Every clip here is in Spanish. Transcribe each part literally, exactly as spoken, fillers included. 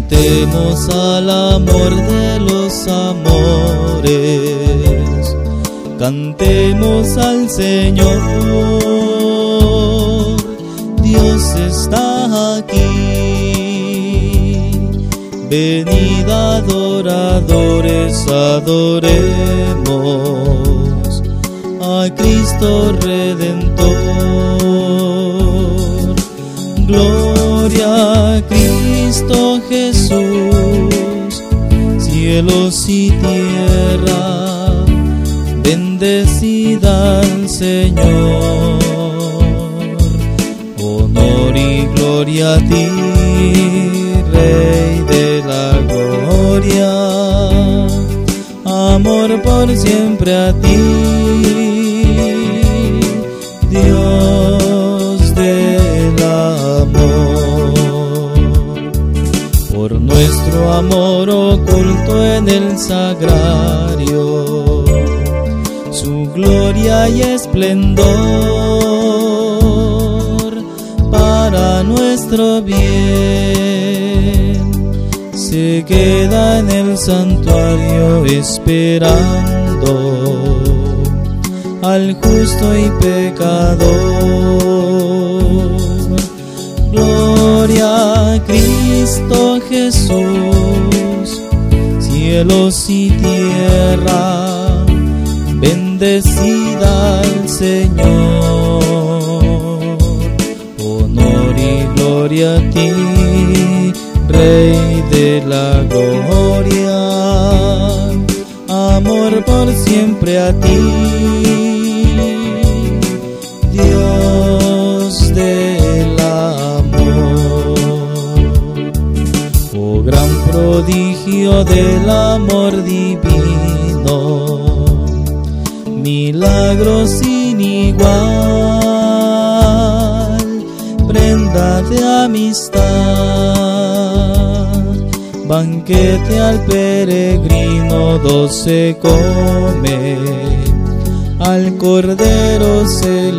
Cantemos al amor de los amores, cantemos al Señor. Dios está aquí, venid adoradores, adoremos a Cristo Redentor. Gloria a Cristo Jesús, cielos y tierra, bendecida al Señor. Honor y gloria a ti, Rey de la gloria, amor por siempre a ti, Dios del amor. Por nuestro amor oculto en el sagrario, su gloria y esplendor para nuestro bien se queda en el santuario esperando al justo y pecador. Gloria a Cristo Jesús, cielos y tierra, bendecida al Señor. Honor y gloria a ti, Rey de la gloria, amor por siempre a ti, Dios del amor. Oh gran prodigio del amor divino, milagro sin igual, prenda de amistad, banquete al peregrino doce come, al Cordero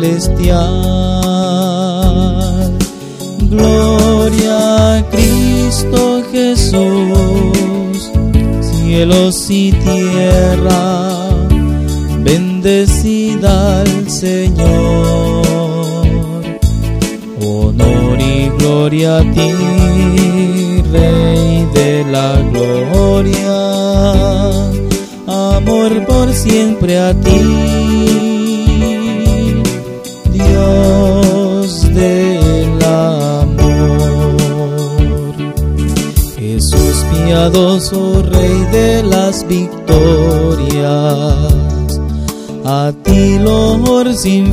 celestial. Gloria a Cristo Jesús, cielos y tierra, bendecida al Señor. Honor y gloria a ti, Rey de la gloria, amor por siempre a ti, Dios del amor. Jesús piadoso, Rey de las victorias, a ti loor sin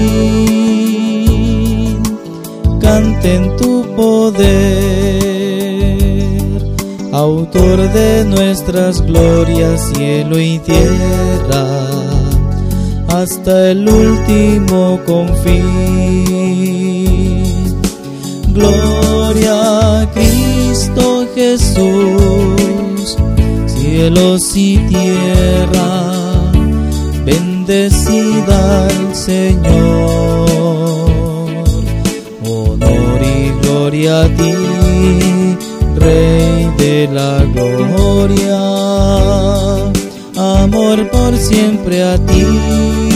fin, canten tu poder, autor de nuestras glorias, cielo y tierra, hasta el último confín. Gloria a Cristo Jesús, cielos y tierra, bendecida al Señor. Honor y gloria a ti, Rey de la gloria, amor por siempre a ti,